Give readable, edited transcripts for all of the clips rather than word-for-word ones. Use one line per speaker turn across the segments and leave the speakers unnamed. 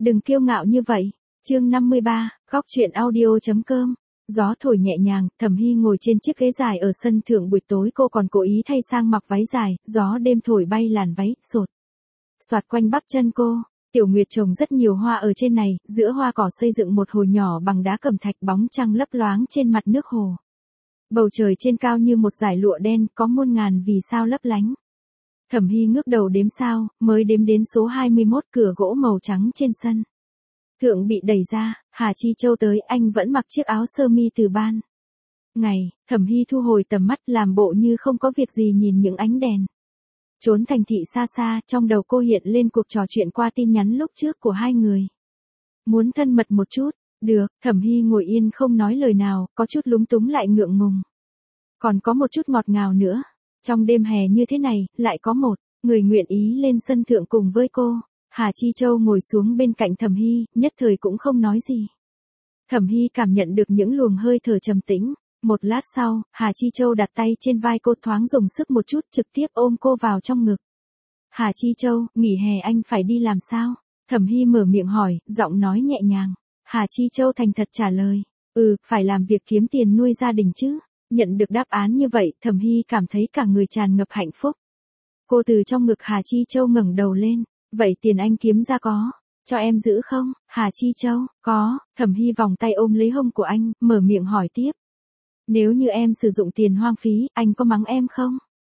đừng kiêu ngạo như vậy. Chương 53, góc truyện audio.com. Gió thổi nhẹ nhàng, Thẩm Hy ngồi trên chiếc ghế dài ở sân thượng, buổi tối cô còn cố ý thay sang mặc váy dài, gió đêm thổi bay làn váy, sột soạt quanh bắp chân cô. Tiểu Nguyệt trồng rất nhiều hoa ở trên này, giữa hoa cỏ xây dựng một hồ nhỏ bằng đá cẩm thạch, bóng trăng lấp loáng trên mặt nước hồ. Bầu trời trên cao như một dải lụa đen, có muôn ngàn vì sao lấp lánh. Thẩm Hy ngước đầu đếm sao, mới đếm đến số 21, cửa gỗ màu trắng trên sân thượng bị đẩy ra, Hà Chi Châu tới, anh vẫn mặc chiếc áo sơ mi từ ban ngày. Thẩm Hy thu hồi tầm mắt, làm bộ như không có việc gì nhìn những ánh đèn trốn thành thị xa xa. Trong đầu cô hiện lên cuộc trò chuyện qua tin nhắn lúc trước của hai người. Muốn thân mật một chút, được. Thẩm Hy ngồi yên không nói lời nào, có chút lúng túng lại ngượng ngùng. Còn có một chút ngọt ngào nữa. Trong đêm hè như thế này, lại có một người nguyện ý lên sân thượng cùng với cô. Hà Chi Châu ngồi xuống bên cạnh Thẩm Hy, nhất thời cũng không nói gì. Thẩm Hy cảm nhận được những luồng hơi thở trầm tĩnh. Một lát sau, Hà Chi Châu đặt tay trên vai cô, thoáng dùng sức một chút, trực tiếp ôm cô vào trong ngực. Hà Chi Châu, nghỉ hè anh phải đi làm sao? Thẩm Hy mở miệng hỏi, giọng nói nhẹ nhàng. Hà Chi Châu thành thật trả lời. Phải làm việc kiếm tiền nuôi gia đình chứ. Nhận được đáp án như vậy, Thẩm Hy cảm thấy cả người tràn ngập hạnh phúc. Cô từ trong ngực Hà Chi Châu ngẩng đầu lên. Vậy tiền anh kiếm ra có cho em giữ không? Hà Chi Châu, có. Thẩm Hy vòng tay ôm lấy hông của anh, mở miệng hỏi tiếp. Nếu như em sử dụng tiền hoang phí, anh có mắng em không?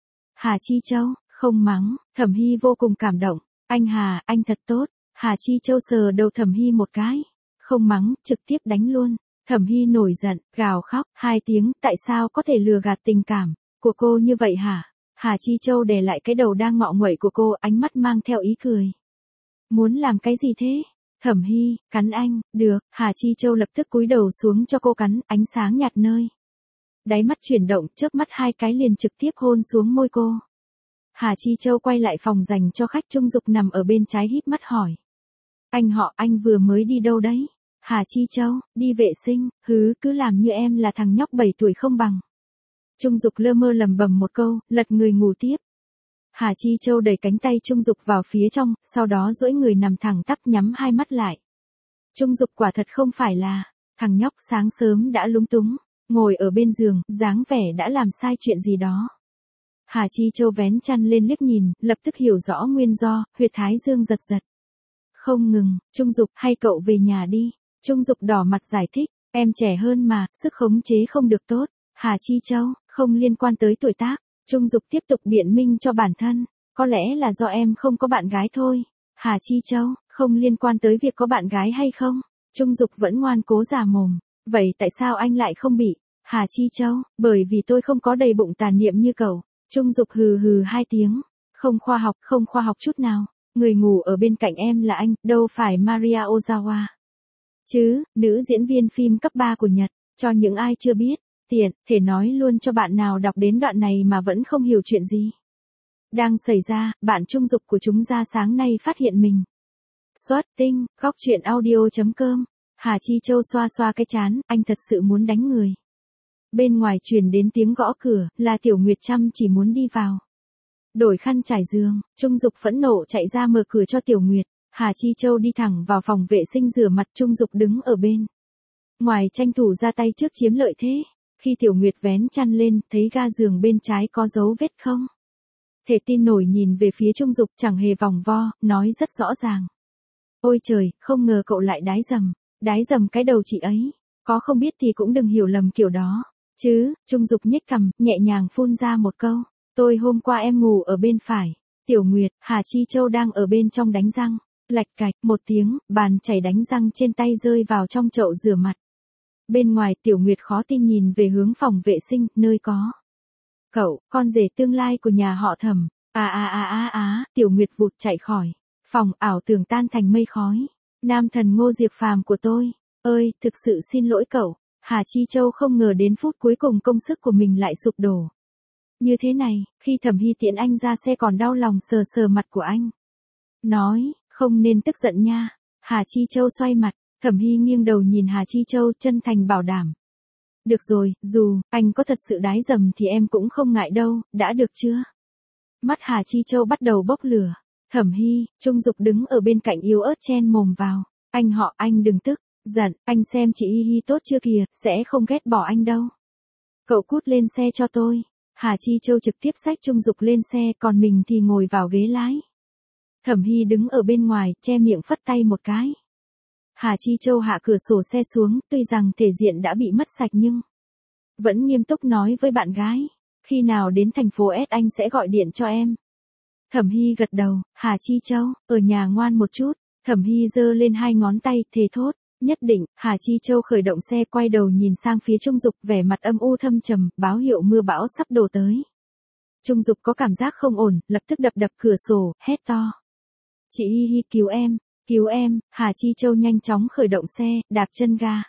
Hà Chi Châu, không mắng. Thẩm Hy vô cùng cảm động. Anh Hà, anh thật tốt. Hà Chi Châu sờ đầu Thẩm Hy một cái. Không mắng, trực tiếp đánh luôn. Thẩm Hy nổi giận, gào khóc, 2 tiếng, tại sao có thể lừa gạt tình cảm của cô như vậy hả? Hà Chi Châu đè lại cái đầu đang ngọ nguậy của cô, ánh mắt mang theo ý cười. Muốn làm cái gì thế? Thẩm Hy, cắn anh, được. Hà Chi Châu lập tức cúi đầu xuống cho cô cắn, ánh sáng nhạt nơi đáy mắt chuyển động, chớp mắt 2 cái liền trực tiếp hôn xuống môi cô. Hà Chi Châu quay lại phòng dành cho khách, Trung Dục nằm ở bên trái híp mắt hỏi. Anh họ, anh vừa mới đi đâu đấy? Hà Chi Châu, đi vệ sinh. Cứ làm như em là thằng nhóc 7 tuổi không bằng. Trung Dục lơ mơ lẩm bẩm một câu, lật người ngủ tiếp. Hà Chi Châu đẩy cánh tay Trung Dục vào phía trong, sau đó duỗi người nằm thẳng tắp, nhắm 2 mắt lại. Trung Dục quả thật không phải là thằng nhóc, sáng sớm đã lúng túng, ngồi ở bên giường, dáng vẻ đã làm sai chuyện gì đó. Hà Chi Châu vén chăn lên liếc nhìn, lập tức hiểu rõ nguyên do, huyệt thái dương giật giật. Không ngừng. Trung Dục, hay cậu về nhà đi. Trung Dục đỏ mặt giải thích, em trẻ hơn mà, sức khống chế không được tốt. Hà Chi Châu, không liên quan tới tuổi tác. Trung Dục tiếp tục biện minh cho bản thân, có lẽ là do em không có bạn gái thôi. Hà Chi Châu, không liên quan tới việc có bạn gái hay không. Trung Dục vẫn ngoan cố giả mồm, vậy tại sao anh lại không bị? Hà Chi Châu, bởi vì tôi không có đầy bụng tàn niệm như cậu. Trung Dục hừ hừ 2 tiếng, không khoa học chút nào. Người ngủ ở bên cạnh em là anh, đâu phải Maria Ozawa chứ, nữ diễn viên phim cấp 3 của Nhật. Cho những ai chưa biết, tiện, thể nói luôn cho bạn nào đọc đến đoạn này mà vẫn không hiểu chuyện gì đang xảy ra. Bạn Trung Dục của chúng ra sáng nay phát hiện mình xuất tinh. Góc truyện audio.com. Hà Chi Châu xoa xoa cái trán, anh thật sự muốn đánh người. Bên ngoài truyền đến tiếng gõ cửa, là Tiểu Nguyệt chăm chỉ muốn đi vào đổi khăn trải giường. Trung Dục phẫn nộ chạy ra mở cửa cho Tiểu Nguyệt. Hà Chi Châu đi thẳng vào phòng vệ sinh rửa mặt, Trung Dục đứng ở bên ngoài tranh thủ ra tay trước chiếm lợi thế. Khi Tiểu Nguyệt vén chăn lên, thấy ga giường bên trái có dấu vết không thể tin nổi nhìn về phía Trung Dục, chẳng hề vòng vo, nói rất rõ ràng. Ôi trời, không ngờ cậu lại đái dầm cái đầu chị ấy. Có không biết thì cũng đừng hiểu lầm kiểu đó chứ. Trung Dục nhếch cằm, nhẹ nhàng phun ra một câu. Tôi hôm qua em ngủ ở bên phải. Tiểu Nguyệt, Hà Chi Châu đang ở bên trong đánh răng. Lạch cạch, một tiếng, bàn chảy đánh răng trên tay rơi vào trong chậu rửa mặt. Bên ngoài, Tiểu Nguyệt khó tin nhìn về hướng phòng vệ sinh, nơi có cậu, con rể tương lai của nhà họ Thẩm. Tiểu Nguyệt vụt chạy khỏi phòng, ảo tưởng tan thành mây khói. Nam thần Ngô Diệp Phàm của tôi ơi, thực sự xin lỗi cậu. Hà Chi Châu không ngờ đến phút cuối cùng công sức của mình lại sụp đổ như thế này. Khi Thẩm Hy tiễn anh ra xe còn đau lòng sờ sờ mặt của anh, nói, không nên tức giận nha. Hà Chi Châu xoay mặt. Thẩm Hy nghiêng đầu nhìn Hà Chi Châu, chân thành bảo đảm. Được rồi, dù anh có thật sự đái dầm thì em cũng không ngại đâu, đã được chưa? Mắt Hà Chi Châu bắt đầu bốc lửa. Thẩm Hy, Trung Dục đứng ở bên cạnh yếu ớt chen mồm vào. Anh họ, anh đừng tức, giận, anh xem chị Hi Hi tốt chưa kìa, sẽ không ghét bỏ anh đâu. Cậu cút lên xe cho tôi. Hà Chi Châu trực tiếp xách Trung Dục lên xe, còn mình thì ngồi vào ghế lái. Thẩm Hy đứng ở bên ngoài, che miệng phất tay một cái. Hà Chi Châu hạ cửa sổ xe xuống, tuy rằng thể diện đã bị mất sạch nhưng vẫn nghiêm túc nói với bạn gái, khi nào đến thành phố S anh sẽ gọi điện cho em. Thẩm Hy gật đầu, Hà Chi Châu, ở nhà ngoan một chút. Thẩm Hy giơ lên hai ngón tay, thề thốt, nhất định. Hà Chi Châu khởi động xe, quay đầu nhìn sang phía Trung Dục, vẻ mặt âm u thâm trầm, báo hiệu mưa bão sắp đổ tới. Trung Dục có cảm giác không ổn, lập tức đập cửa sổ, hét to. Chị Hi Hi, cứu em, cứu em. Hà Chi Châu nhanh chóng khởi động xe, đạp chân ga.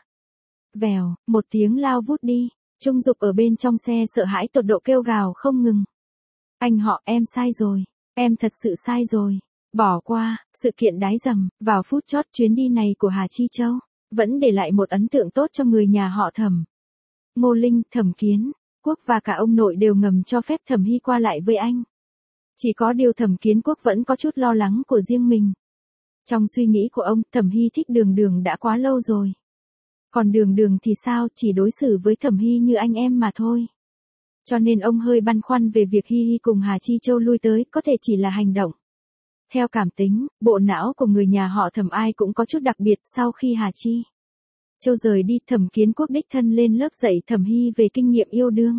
Vèo, một tiếng lao vút đi. Trung Dục ở bên trong xe sợ hãi tột độ kêu gào không ngừng. Anh họ, em sai rồi. Em thật sự sai rồi. Bỏ qua, sự kiện đái dầm, vào phút chót chuyến đi này của Hà Chi Châu, vẫn để lại một ấn tượng tốt cho người nhà họ Thẩm. Ngô Linh, Thẩm Kiến Quốc và cả ông nội đều ngầm cho phép Thẩm Hy qua lại với anh. Chỉ có điều Thẩm Kiến Quốc vẫn có chút lo lắng của riêng mình. Trong suy nghĩ của ông, Thẩm Hy thích Đường Đường đã quá lâu rồi. Còn Đường Đường thì sao, chỉ đối xử với Thẩm Hy như anh em mà thôi. Cho nên ông hơi băn khoăn về việc Hi Hi cùng Hà Chi Châu lui tới, có thể chỉ là hành động. Theo cảm tính, bộ não của người nhà họ Thẩm ai cũng có chút đặc biệt. Sau khi Hà Chi Châu rời đi, Thẩm Kiến Quốc đích thân lên lớp dạy Thẩm Hy về kinh nghiệm yêu đương.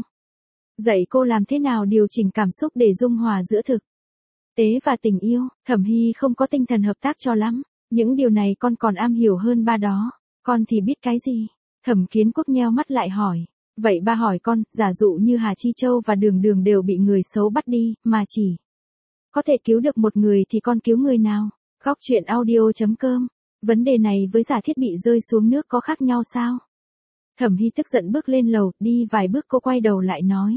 Dạy cô làm thế nào điều chỉnh cảm xúc để dung hòa giữa thực tế và tình yêu. Thẩm Hy không có tinh thần hợp tác cho lắm. Những điều này con còn am hiểu hơn ba đó. Con thì biết cái gì? Thẩm Kiến Quốc nheo mắt lại hỏi. Vậy ba hỏi con, giả dụ như Hà Chi Châu và Đường Đường đều bị người xấu bắt đi, mà chỉ có thể cứu được một người thì con cứu người nào? Góc truyện audio.com. Vấn đề này với giả thiết bị rơi xuống nước có khác nhau sao? Thẩm Hy tức giận bước lên lầu, đi vài bước cô quay đầu lại nói.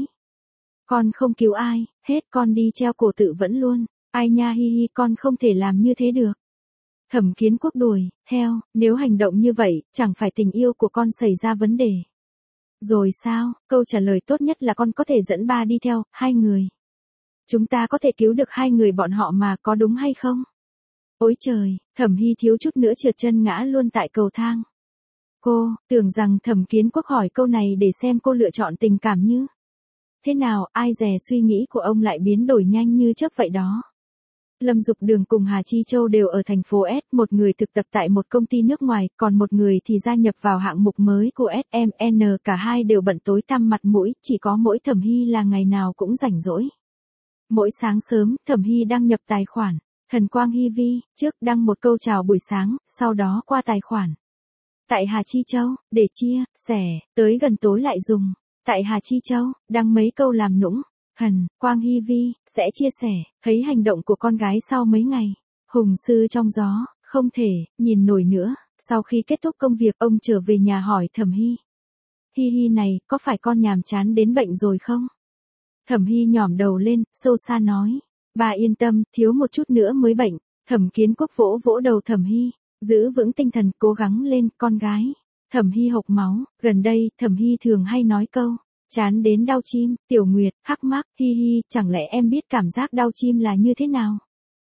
Con không cứu ai, hết con đi treo cổ tự vẫn luôn. Ai nha Hi Hi, con không thể làm như thế được. Thẩm Kiến Quốc đuổi theo, nếu hành động như vậy, chẳng phải tình yêu của con xảy ra vấn đề. Rồi sao, câu trả lời tốt nhất là con có thể dẫn ba đi theo, hai người. Chúng ta có thể cứu được hai người bọn họ mà, có đúng hay không? Ôi trời, Thẩm Hy thiếu chút nữa trượt chân ngã luôn tại cầu thang. Cô, tưởng rằng Thẩm Kiến Quốc hỏi câu này để xem cô lựa chọn tình cảm như thế nào, ai dè suy nghĩ của ông lại biến đổi nhanh như chớp vậy đó. Lâm Dục Đường cùng Hà Chi Châu đều ở thành phố S, một người thực tập tại một công ty nước ngoài, còn một người thì gia nhập vào hạng mục mới của SMN, cả hai đều bận tối tăm mặt mũi, chỉ có mỗi Thẩm Hy là ngày nào cũng rảnh rỗi. Mỗi sáng sớm, Thẩm Hy đăng nhập tài khoản Thần Quang Hi Vi, trước đăng một câu chào buổi sáng, sau đó qua tài khoản tại Hà Chi Châu, để chia sẻ, tới gần tối lại dùng tại Hà Chi Châu, đăng mấy câu làm nũng. Thần Quang Hi Vi sẽ chia sẻ, thấy hành động của con gái sau mấy ngày hùng sư trong gió, không thể nhìn nổi nữa. Sau khi kết thúc công việc, ông trở về nhà hỏi Thẩm Hy. Hi Hi này, có phải con nhàm chán đến bệnh rồi không? Thẩm Hy nhỏm đầu lên, sâu xa nói. Bà yên tâm, thiếu một chút nữa mới bệnh. Thẩm Kiến Quốc vỗ vỗ đầu Thẩm Hy, giữ vững tinh thần, cố gắng lên, con gái. Thẩm Hy hộc máu, gần đây, Thẩm Hy thường hay nói câu. Chán đến đau chim. Tiểu Nguyệt, hắc mắc, Hi Hi, chẳng lẽ em biết cảm giác đau chim là như thế nào?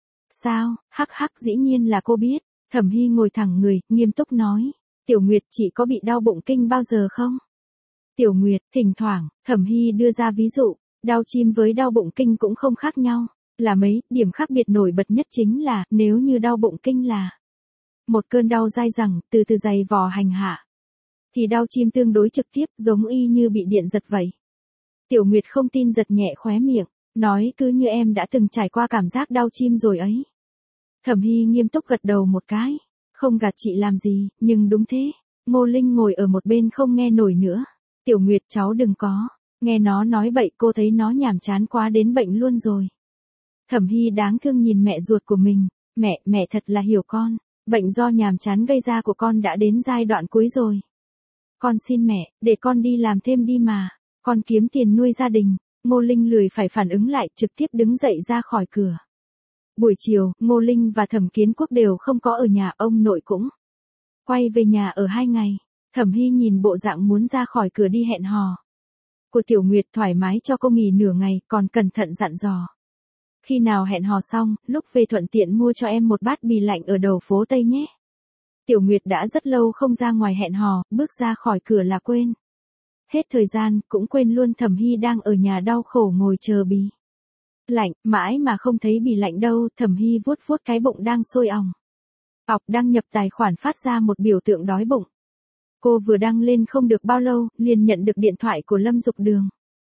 Sao, hắc hắc, dĩ nhiên là cô biết. Thẩm Hy ngồi thẳng người, nghiêm túc nói. Tiểu Nguyệt, chị có bị đau bụng kinh bao giờ không? Tiểu Nguyệt, thỉnh thoảng. Thẩm Hy đưa ra ví dụ, đau chim với đau bụng kinh cũng không khác nhau. Là mấy, điểm khác biệt nổi bật nhất chính là, nếu như đau bụng kinh là một cơn đau dai dẳng, từ từ dày vò hành hạ. Thì đau chim tương đối trực tiếp, giống y như bị điện giật vậy. Tiểu Nguyệt không tin, giật nhẹ khóe miệng, nói cứ như em đã từng trải qua cảm giác đau chim rồi ấy. Thẩm Hy nghiêm túc gật đầu một cái, không gạt chị làm gì, nhưng đúng thế. Ngô Linh ngồi ở một bên không nghe nổi nữa. Tiểu Nguyệt, cháu đừng có nghe nó nói bậy, cô thấy nó nhàm chán quá đến bệnh luôn rồi. Thẩm Hy đáng thương nhìn mẹ ruột của mình, mẹ thật là hiểu con, bệnh do nhàm chán gây ra của con đã đến giai đoạn cuối rồi. Con xin mẹ, để con đi làm thêm đi mà, con kiếm tiền nuôi gia đình. Ngô Linh lười phải phản ứng lại, trực tiếp đứng dậy ra khỏi cửa. Buổi chiều, Ngô Linh và Thẩm Kiến Quốc đều không có ở nhà, ông nội cũng quay về nhà ở 2 ngày. Thẩm Hy nhìn bộ dạng muốn ra khỏi cửa đi hẹn hò của Tiểu Nguyệt, thoải mái cho cô nghỉ nửa ngày, còn cẩn thận dặn dò. Khi nào hẹn hò xong, lúc về thuận tiện mua cho em một bát bì lạnh ở đầu phố Tây nhé. Tiểu Nguyệt đã rất lâu không ra ngoài hẹn hò, bước ra khỏi cửa là quên. Hết thời gian, cũng quên luôn Thẩm Hy đang ở nhà đau khổ ngồi chờ bì. Lạnh, mãi mà không thấy bì lạnh đâu, Thẩm Hy vuốt vuốt cái bụng đang sôi òng. Ọc đăng nhập tài khoản phát ra một biểu tượng đói bụng. Cô vừa đăng lên không được bao lâu, liền nhận được điện thoại của Lâm Dục Đường.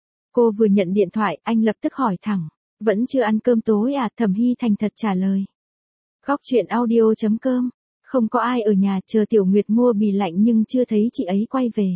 Cô vừa nhận điện thoại, anh lập tức hỏi thẳng. Vẫn chưa ăn cơm tối à? Thẩm Hy thành thật trả lời. Góc chuyện audio.com. Không có ai ở nhà, chờ Tiểu Nguyệt mua bì lạnh nhưng chưa thấy chị ấy quay về.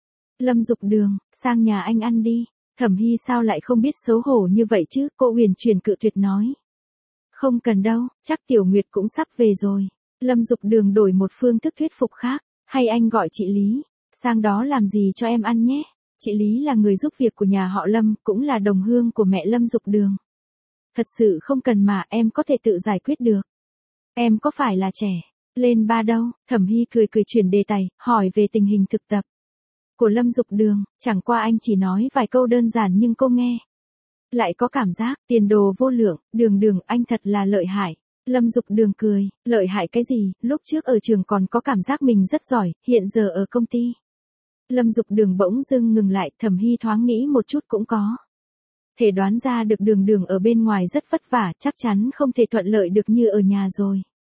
Lâm Dục Đường, sang nhà anh ăn đi. Thẩm Hy sao lại không biết xấu hổ như vậy chứ, cô uyển chuyển cự tuyệt nói. Không cần đâu, chắc Tiểu Nguyệt cũng sắp về rồi. Lâm Dục Đường đổi một phương thức thuyết phục khác. Hay anh gọi chị Lý, sang đó làm gì cho em ăn nhé. Chị Lý là người giúp việc của nhà họ Lâm, cũng là đồng hương của mẹ Lâm Dục Đường. Thật sự không cần mà, em có thể tự giải quyết được. Em có phải là trẻ lên ba đâu? Thẩm Hy cười cười chuyển đề tài, hỏi về tình hình thực tập của Lâm Dục Đường. Chẳng qua anh chỉ nói vài câu đơn giản nhưng cô nghe lại có cảm giác tiền đồ vô lượng. Đường Đường, anh thật là lợi hại. Lâm Dục Đường cười, lợi hại cái gì, lúc trước ở trường còn có cảm giác mình rất giỏi, hiện giờ ở công ty. Lâm Dục Đường bỗng dưng ngừng lại, Thẩm Hy thoáng nghĩ một chút cũng có thể đoán ra được Đường Đường ở bên ngoài rất vất vả, chắc chắn không thể thuận lợi được như ở nhà rồi.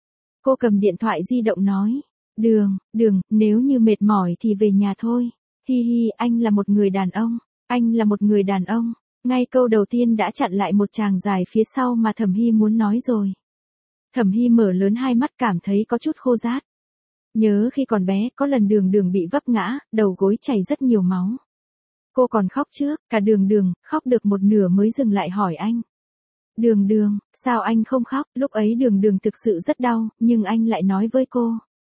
Cô cầm điện thoại di động nói, Đường, nếu như mệt mỏi thì về nhà thôi. Hi hi, anh là một người đàn ông, anh là một người đàn ông. Ngay câu đầu tiên đã chặn lại một tràng dài phía sau mà Thẩm Hy muốn nói rồi. Thẩm Hy mở lớn hai mắt cảm thấy có chút khô rát. Nhớ khi còn bé, có lần Đường Đường bị vấp ngã, đầu gối chảy rất nhiều máu. Cô còn khóc trước, cả Đường khóc được một nửa mới dừng lại hỏi anh. Đường, sao anh không khóc? Lúc ấy Đường thực sự rất đau, nhưng anh lại nói với cô.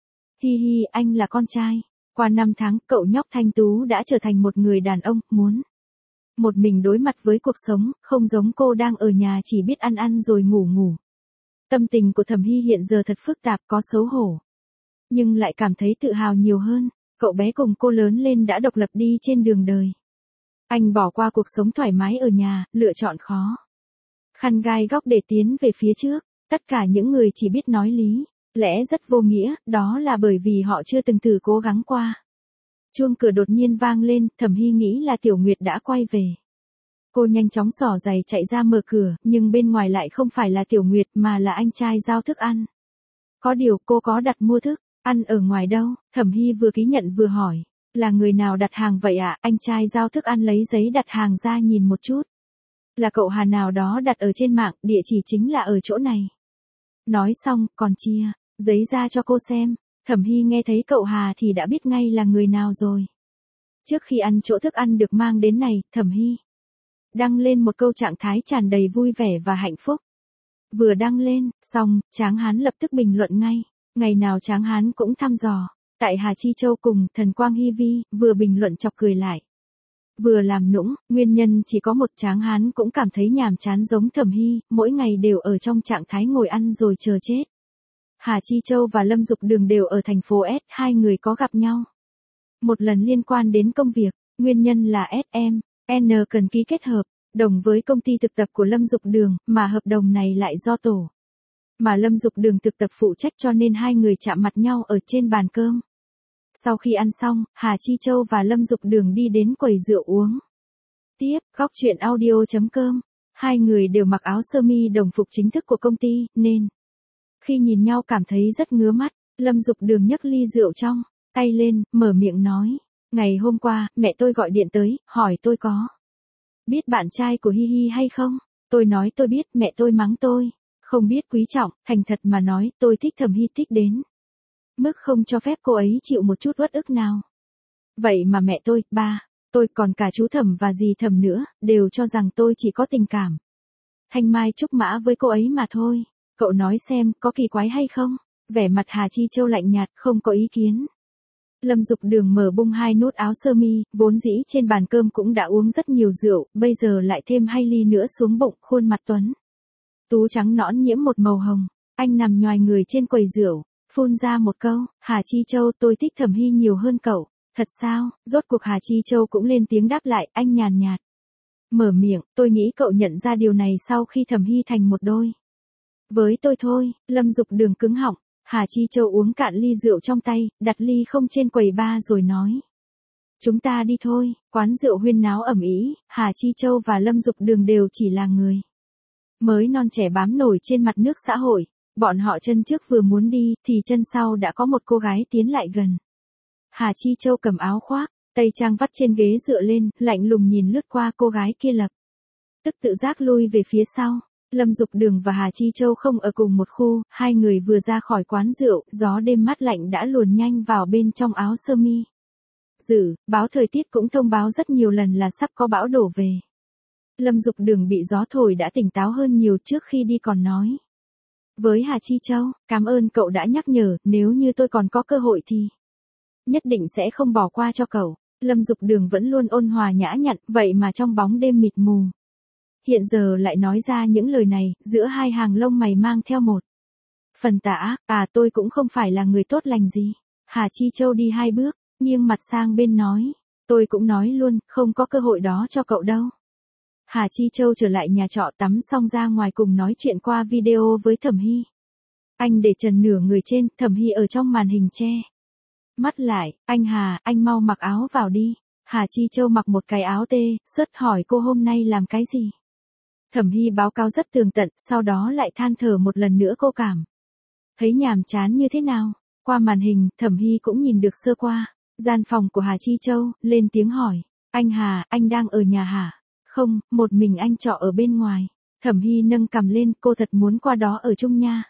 Hi hi, anh là con trai. Qua 5 tháng, cậu nhóc thanh tú đã trở thành một người đàn ông, muốn một mình đối mặt với cuộc sống, không giống cô đang ở nhà chỉ biết ăn rồi ngủ. Tâm tình của Thẩm Hy hiện giờ thật phức tạp, có xấu hổ, nhưng lại cảm thấy tự hào nhiều hơn. Cậu bé cùng cô lớn lên đã độc lập đi trên đường đời. Anh bỏ qua cuộc sống thoải mái ở nhà, lựa chọn khó khăn gai góc để tiến về phía trước. Tất cả những người chỉ biết nói lý lẽ rất vô nghĩa, đó là bởi vì họ chưa từng thử cố gắng qua. Chuông cửa đột nhiên vang lên, Thẩm Hy nghĩ là Tiểu Nguyệt đã quay về. Cô nhanh chóng xỏ giày chạy ra mở cửa, nhưng bên ngoài lại không phải là Tiểu Nguyệt mà là anh trai giao thức ăn. Có điều cô có đặt mua thức ăn ở ngoài đâu? Thẩm Hy vừa ký nhận vừa hỏi. Là người nào đặt hàng vậy ạ? Anh trai giao thức ăn lấy giấy đặt hàng ra nhìn một chút. Là cậu Hà nào đó đặt ở trên mạng, địa chỉ chính là ở chỗ này. Nói xong, còn chia giấy ra cho cô xem. Thẩm Hy nghe thấy cậu Hà thì đã biết ngay là người nào rồi. Trước khi ăn chỗ thức ăn được mang đến này, Thẩm Hy đăng lên một câu trạng thái tràn đầy vui vẻ và hạnh phúc. Vừa đăng lên, xong, Tráng Hán lập tức bình luận ngay. Ngày nào Tráng Hán cũng thăm dò. Tại Hà Chi Châu cùng Thần Quang Hy Vi, vừa bình luận chọc cười lại, vừa làm nũng. Nguyên nhân chỉ có một, Tráng Hán cũng cảm thấy nhàm chán giống Thẩm Hy, mỗi ngày đều ở trong trạng thái ngồi ăn rồi chờ chết. Hà Chi Châu và Lâm Dục Đường đều ở thành phố S, hai người có gặp nhau một lần liên quan đến công việc. Nguyên nhân là SM N cần ký kết hợp đồng với công ty thực tập của Lâm Dục Đường, mà hợp đồng này lại do tổ mà Lâm Dục Đường thực tập phụ trách, cho nên hai người chạm mặt nhau ở trên bàn cơm. Sau khi ăn xong, Hà Chi Châu và Lâm Dục Đường đi đến quầy rượu uống tiếp. Góc chuyện audio.com. Hai người đều mặc áo sơ mi đồng phục chính thức của công ty, nên khi nhìn nhau cảm thấy rất ngứa mắt. Lâm Dục Đường nhấc ly rượu trong tay lên, mở miệng nói. Ngày hôm qua, mẹ tôi gọi điện tới, hỏi tôi có biết bạn trai của Hi Hi hay không? Tôi nói tôi biết, mẹ tôi mắng tôi không biết quý trọng. Thành thật mà nói, tôi thích Thẩm Hy thích đến mức không cho phép cô ấy chịu một chút uất ức nào. Vậy mà mẹ tôi, ba tôi, còn cả chú Thẩm và dì Thẩm nữa, đều cho rằng tôi chỉ có tình cảm thanh mai trúc mã với cô ấy mà thôi. Cậu nói xem, có kỳ quái hay không? Vẻ mặt Hà Chi Châu lạnh nhạt, không có ý kiến. Lâm Dục Đường mở bung hai nút áo sơ mi, vốn dĩ trên bàn cơm cũng đã uống rất nhiều rượu, bây giờ lại thêm 2 ly nữa xuống bụng, khuôn mặt tuấn tú trắng nõn nhiễm một màu hồng. Anh nằm nhoài người trên quầy rượu, phun ra một câu. Hà Chi Châu, tôi thích Thẩm Hy nhiều hơn cậu. Thật sao? Rốt cuộc Hà Chi Châu cũng lên tiếng đáp lại. Anh nhàn nhạt mở miệng, tôi nghĩ cậu nhận ra điều này sau khi Thẩm Hy thành một đôi với tôi thôi. Lâm Dục Đường cứng họng. Hà Chi Châu uống cạn ly rượu trong tay, đặt ly không trên quầy bar rồi nói. Chúng ta đi thôi, quán rượu huyên náo ầm ĩ, Hà Chi Châu và Lâm Dục Đường đều chỉ là người mới non trẻ bám nổi trên mặt nước xã hội, bọn họ chân trước vừa muốn đi, thì chân sau đã có một cô gái tiến lại gần. Hà Chi Châu cầm áo khoác, tay trang vắt trên ghế dựa lên, lạnh lùng nhìn lướt qua cô gái kia lập tức tự giác lui về phía sau. Lâm Dục Đường và Hà Chi Châu không ở cùng một khu, hai người vừa ra khỏi quán rượu, gió đêm mát lạnh đã luồn nhanh vào bên trong áo sơ mi. Báo thời tiết cũng thông báo rất nhiều lần là sắp có bão đổ về. Lâm Dục Đường bị gió thổi đã tỉnh táo hơn nhiều, trước khi đi còn nói với Hà Chi Châu, cảm ơn cậu đã nhắc nhở, nếu như tôi còn có cơ hội thì nhất định sẽ không bỏ qua cho cậu. Lâm Dục Đường vẫn luôn ôn hòa nhã nhặn, vậy mà trong bóng đêm mịt mù, hiện giờ lại nói ra những lời này, giữa hai hàng lông mày mang theo một phần tà ác. Tôi cũng không phải là người tốt lành gì. Hà Chi Châu đi hai bước, nghiêng mặt sang bên nói, tôi cũng nói luôn, không có cơ hội đó cho cậu đâu. Hà Chi Châu trở lại nhà trọ, tắm xong ra ngoài cùng nói chuyện qua video với Thẩm Hy. Anh để trần nửa người trên, Thẩm Hy ở trong màn hình che mắt lại, anh Hà, anh mau mặc áo vào đi. Hà Chi Châu mặc một cái áo t-shirt hỏi cô hôm nay làm cái gì. Thẩm Hy báo cáo rất tường tận, sau đó lại than thở một lần nữa cô cảm thấy nhàm chán như thế nào. Qua màn hình, Thẩm Hy cũng nhìn được sơ qua gian phòng của Hà Chi Châu, lên tiếng hỏi, anh Hà, anh đang ở nhà hả? Không, một mình anh trọ ở bên ngoài. Thẩm Hy nâng cằm lên, cô thật muốn qua đó ở chung nha.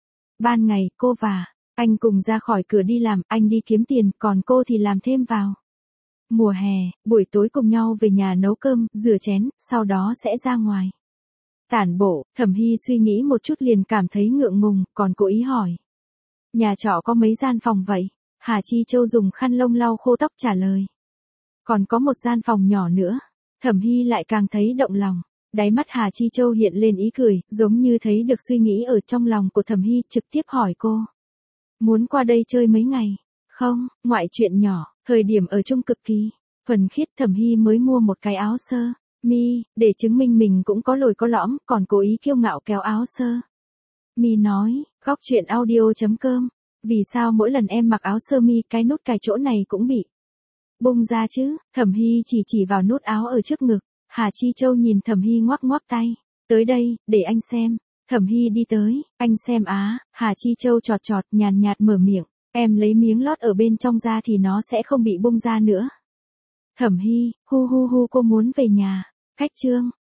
Ban ngày, cô và anh cùng ra khỏi cửa đi làm, anh đi kiếm tiền, còn cô thì làm thêm vào mùa hè, buổi tối cùng nhau về nhà nấu cơm, rửa chén, sau đó sẽ ra ngoài tản bộ. Thẩm Hy suy nghĩ một chút liền cảm thấy ngượng ngùng, còn cố ý hỏi, nhà trọ có mấy gian phòng vậy? Hà Chi Châu dùng khăn lông lau khô tóc trả lời, còn có một gian phòng nhỏ nữa. Thẩm Hy lại càng thấy động lòng. Đáy mắt Hà Chi Châu hiện lên ý cười, giống như thấy được suy nghĩ ở trong lòng của Thẩm Hy, trực tiếp hỏi cô, muốn qua đây chơi mấy ngày? Không, ngoại chuyện nhỏ, thời điểm ở chung cực kỳ thuần khiết. Thẩm Hy mới mua một cái áo sơ mi, để chứng minh mình cũng có lồi có lõm, còn cố ý kiêu ngạo kéo áo sơ mi nói, góc chuyện audio.com, vì sao mỗi lần em mặc áo sơ mi cái nút cài chỗ này cũng bị bung ra chứ? Thẩm Hy chỉ vào nút áo ở trước ngực. Hà Chi Châu nhìn Thẩm Hy ngoắc ngoắc tay, tới đây, để anh xem. Thẩm Hy đi tới, anh xem á. Hà Chi Châu chọt chọt nhàn nhạt mở miệng, em lấy miếng lót ở bên trong ra thì nó sẽ không bị bung ra nữa. Thẩm Hy, hu cô muốn về nhà. Cách chương